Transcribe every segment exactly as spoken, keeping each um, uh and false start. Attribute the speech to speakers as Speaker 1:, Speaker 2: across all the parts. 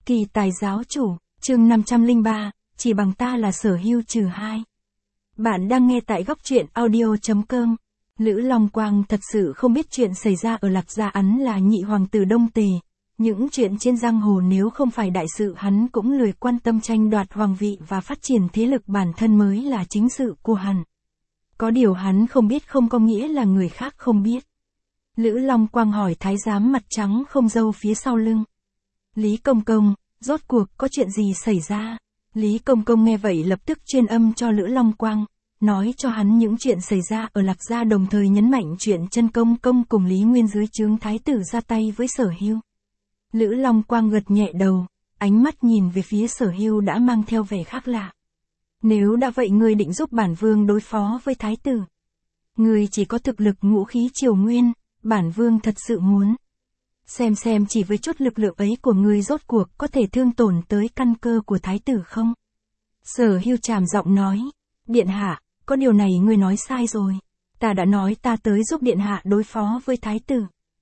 Speaker 1: Kỳ tài giáo chủ, chương năm trăm lẻ ba, chỉ bằng ta là Sở Hưu trừ hai. Bạn đang nghe tại góc truyện audio chấm com. Lữ Long Quang thật sự không biết chuyện xảy ra ở Lạc Gia Ấn là nhị hoàng tử Đông Tề. Những chuyện trên giang hồ nếu không phải đại sự hắn cũng lười quan tâm, tranh đoạt hoàng vị và phát triển thế lực bản thân mới là chính sự của hắn. Có điều hắn không biết không có nghĩa là người khác không biết. Lữ Long Quang hỏi thái giám mặt trắng không râu phía sau lưng. Lý Công Công, rốt cuộc có chuyện gì xảy ra? Lý Công Công nghe vậy lập tức truyền âm cho Lữ Long Quang, nói cho hắn những chuyện xảy ra ở Lạc Gia, đồng thời nhấn mạnh chuyện Chân Công Công cùng Lý Nguyên dưới trướng thái tử ra tay với Sở Hưu. Lữ Long Quang gật nhẹ đầu, ánh mắt nhìn về phía Sở Hưu đã mang theo vẻ khác lạ. Nếu đã vậy ngươi định giúp bản vương đối phó với thái tử? Ngươi chỉ có thực lực ngũ khí triều nguyên, bản vương thật sự muốn xem xem chỉ với chút lực lượng ấy của ngươi rốt cuộc có thể thương tổn tới căn cơ của thái tử không? Sở Hưu tràm giọng nói, điện hạ, có điều này ngươi nói sai rồi. Ta đã nói ta tới giúp điện hạ đối phó với thái tử.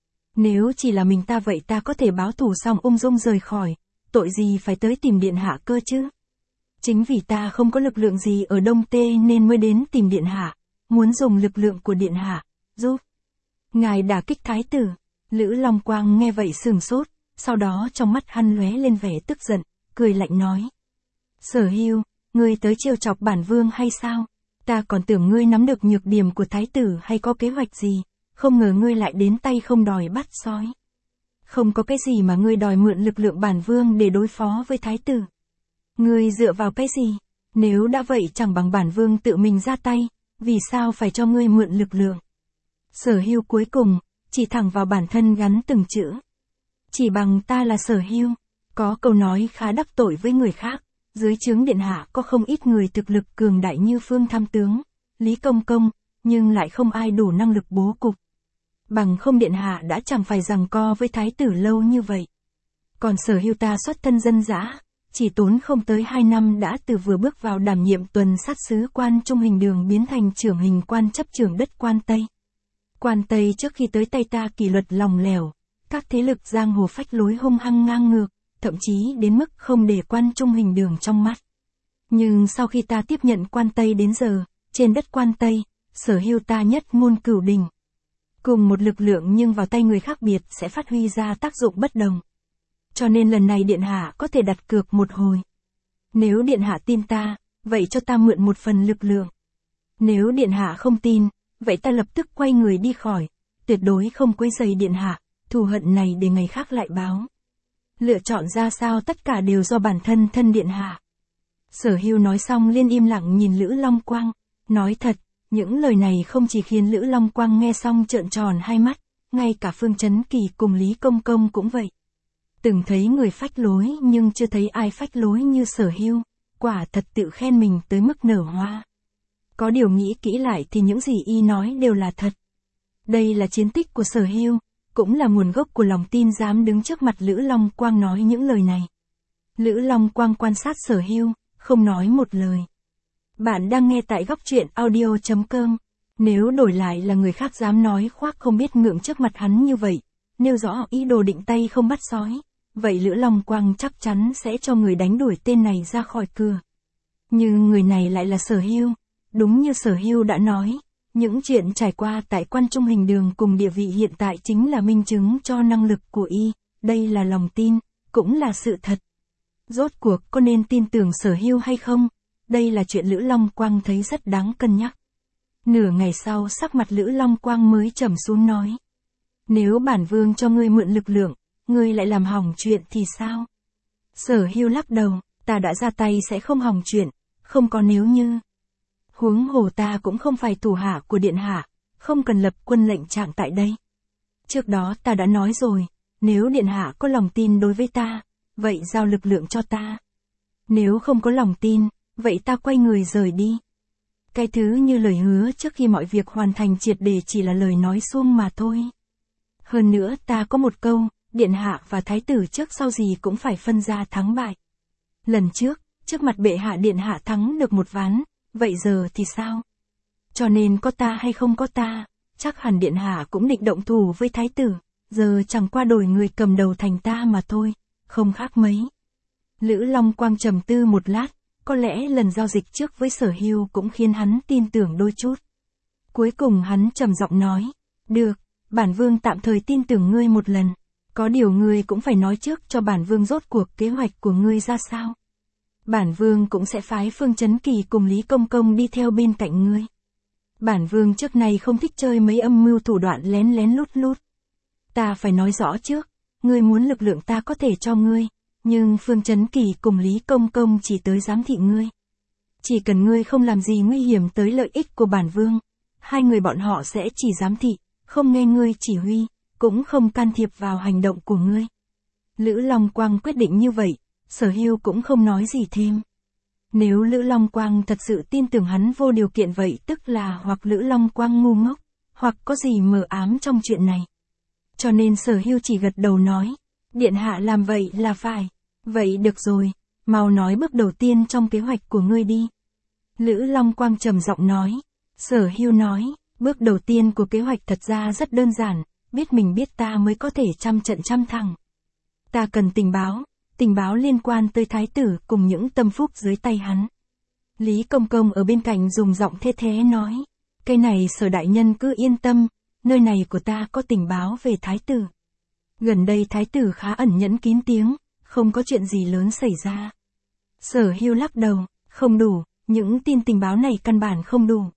Speaker 1: Nếu chỉ là mình ta vậy ta có thể báo thù xong ung dung rời khỏi, tội gì phải tới tìm điện hạ cơ chứ? Chính vì ta không có lực lượng gì ở Đông Tê nên mới đến tìm điện hạ, muốn dùng lực lượng của điện hạ, giúp ngài đả kích thái tử. Lữ Long Quang nghe vậy sừng sốt, sau đó trong mắt hắn lóe lên vẻ tức giận, cười lạnh nói. Sở Hưu, ngươi tới trêu chọc bản vương hay sao? Ta còn tưởng ngươi nắm được nhược điểm của thái tử hay có kế hoạch gì, không ngờ ngươi lại đến tay không đòi bắt sói. Không có cái gì mà ngươi đòi mượn lực lượng bản vương để đối phó với thái tử. Ngươi dựa vào cái gì? Nếu đã vậy chẳng bằng bản vương tự mình ra tay, vì sao phải cho ngươi mượn lực lượng? Sở Hưu cuối cùng chỉ thẳng vào bản thân gắn từng chữ. Chỉ bằng ta là Sở Hưu. Có câu nói khá đắc tội với người khác. Dưới trướng điện hạ có không ít người thực lực cường đại như Phương Tham Tướng, Lý Công Công, nhưng lại không ai đủ năng lực bố cục. Bằng không điện hạ đã chẳng phải giằng co với thái tử lâu như vậy. Còn Sở Hưu ta xuất thân dân dã, chỉ tốn không tới hai năm đã từ vừa bước vào đảm nhiệm tuần sát sứ quan Trung Hình Đường biến thành trưởng hình quan chấp trưởng đất Quan Tây. Quan Tây trước khi tới tay ta kỷ luật lòng lẻo, các thế lực giang hồ phách lối hung hăng ngang ngược, thậm chí đến mức không để Quan Trung Hình Đường trong mắt. Nhưng sau khi ta tiếp nhận Quan Tây đến giờ, trên đất Quan Tây, Sở Hưu ta nhất ngôn cửu đình. Cùng một lực lượng nhưng vào tay người khác biệt sẽ phát huy ra tác dụng bất đồng. Cho nên lần này điện hạ có thể đặt cược một hồi. Nếu điện hạ tin ta, vậy cho ta mượn một phần lực lượng. Nếu điện hạ không tin, vậy ta lập tức quay người đi khỏi, tuyệt đối không quấy rầy điện hạ, thù hận này để ngày khác lại báo. Lựa chọn ra sao tất cả đều do bản thân thân điện hạ. Sở Hưu nói xong liền im lặng nhìn Lữ Long Quang, nói thật, những lời này không chỉ khiến Lữ Long Quang nghe xong trợn tròn hai mắt, ngay cả Phương Chấn Kỳ cùng Lý Công Công cũng vậy. Từng thấy người phách lối nhưng chưa thấy ai phách lối như Sở Hưu, quả thật tự khen mình tới mức nở hoa. Có điều nghĩ kỹ lại thì những gì y nói đều là thật. Đây là chiến tích của Sở Hưu, cũng là nguồn gốc của lòng tin dám đứng trước mặt Lữ Long Quang nói những lời này. Lữ Long Quang quan sát Sở Hưu, không nói một lời. Bạn đang nghe tại góc truyện audio chấm com. Nếu đổi lại là người khác dám nói khoác không biết ngượng trước mặt hắn như vậy, nêu rõ ý đồ định tay không bắt sói, vậy Lữ Long Quang chắc chắn sẽ cho người đánh đuổi tên này ra khỏi cửa. Nhưng người này lại là Sở Hưu. Đúng như Sở Hưu đã nói, những chuyện trải qua tại Quan Trung Hình Đường cùng địa vị hiện tại chính là minh chứng cho năng lực của y, đây là lòng tin, cũng là sự thật. Rốt cuộc có nên tin tưởng Sở Hưu hay không? Đây là chuyện Lữ Long Quang thấy rất đáng cân nhắc. Nửa ngày sau sắc mặt Lữ Long Quang mới trầm xuống nói. Nếu bản vương cho ngươi mượn lực lượng, ngươi lại làm hỏng chuyện thì sao? Sở Hưu lắc đầu, ta đã ra tay sẽ không hỏng chuyện, không có nếu như. Huống hồ ta cũng không phải thủ hạ của điện hạ, không cần lập quân lệnh trạng tại đây. Trước đó ta đã nói rồi, nếu điện hạ có lòng tin đối với ta, vậy giao lực lượng cho ta. Nếu không có lòng tin, vậy ta quay người rời đi. Cái thứ như lời hứa trước khi mọi việc hoàn thành triệt để chỉ là lời nói suông mà thôi. Hơn nữa ta có một câu, điện hạ và thái tử trước sau gì cũng phải phân ra thắng bại. Lần trước, trước mặt bệ hạ điện hạ thắng được một ván, vậy giờ thì sao? Cho nên có ta hay không có ta, chắc hẳn điện hạ cũng định động thủ với thái tử, giờ chẳng qua đổi người cầm đầu thành ta mà thôi, không khác mấy. Lữ Long Quang trầm tư một lát, có lẽ lần giao dịch trước với Sở Hưu cũng khiến hắn tin tưởng đôi chút. Cuối cùng hắn trầm giọng nói, được, bản vương tạm thời tin tưởng ngươi một lần, có điều ngươi cũng phải nói trước cho bản vương rốt cuộc kế hoạch của ngươi ra sao. Bản vương cũng sẽ phái Phương Chấn Kỳ cùng Lý Công Công đi theo bên cạnh ngươi. Bản vương trước này không thích chơi mấy âm mưu thủ đoạn lén lén lút lút. Ta phải nói rõ trước, ngươi muốn lực lượng ta có thể cho ngươi, nhưng Phương Chấn Kỳ cùng Lý Công Công chỉ tới giám thị ngươi. Chỉ cần ngươi không làm gì nguy hiểm tới lợi ích của bản vương, hai người bọn họ sẽ chỉ giám thị, không nghe ngươi chỉ huy, cũng không can thiệp vào hành động của ngươi. Lữ Long Quang quyết định như vậy, Sở Hưu cũng không nói gì thêm. Nếu Lữ Long Quang thật sự tin tưởng hắn vô điều kiện vậy tức là hoặc Lữ Long Quang ngu ngốc, hoặc có gì mờ ám trong chuyện này. Cho nên Sở Hưu chỉ gật đầu nói, điện hạ làm vậy là phải. Vậy được rồi, mau nói bước đầu tiên trong kế hoạch của ngươi đi. Lữ Long Quang trầm giọng nói. Sở Hưu nói, bước đầu tiên của kế hoạch thật ra rất đơn giản, biết mình biết ta mới có thể trăm trận trăm thắng. Ta cần tình báo, tình báo liên quan tới thái tử cùng những tâm phúc dưới tay hắn. Lý Công Công ở bên cạnh dùng giọng thê thế nói, cái này Sở đại nhân cứ yên tâm, nơi này của ta có tình báo về thái tử. Gần đây thái tử khá ẩn nhẫn kín tiếng, không có chuyện gì lớn xảy ra. Sở Hưu lắc đầu, không đủ, những tin tình báo này căn bản không đủ.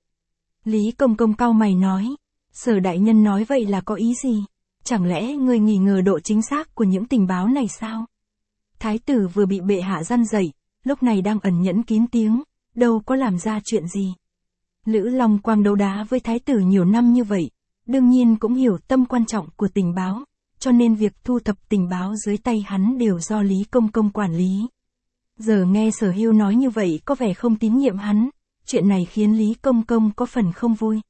Speaker 1: Lý Công Công cau mày nói, Sở đại nhân nói vậy là có ý gì? Chẳng lẽ ngươi nghi ngờ độ chính xác của những tình báo này sao? Thái tử vừa bị bệ hạ răn dậy, lúc này đang ẩn nhẫn kín tiếng, đâu có làm ra chuyện gì. Lữ Long Quang đấu đá với thái tử nhiều năm như vậy, đương nhiên cũng hiểu tâm quan trọng của tình báo, cho nên việc thu thập tình báo dưới tay hắn đều do Lý Công Công quản lý. Giờ nghe Sở Hưu nói như vậy có vẻ không tín nhiệm hắn, chuyện này khiến Lý Công Công có phần không vui.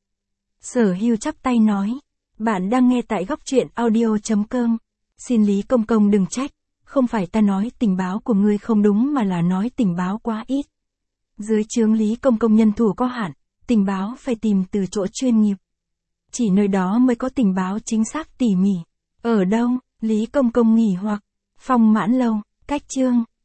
Speaker 1: Sở Hưu chắp tay nói, bạn đang nghe tại góc truyện audio chấm com, xin Lý Công Công đừng trách, không phải ta nói tình báo của ngươi không đúng mà là nói tình báo quá ít. Dưới trướng Lý Công Công nhân thủ có hạn, tình báo phải tìm từ chỗ chuyên nghiệp. Chỉ nơi đó mới có tình báo chính xác tỉ mỉ. Ở đâu? Lý Công Công nghỉ hoặc, Phong Mãn Lâu, cách chương.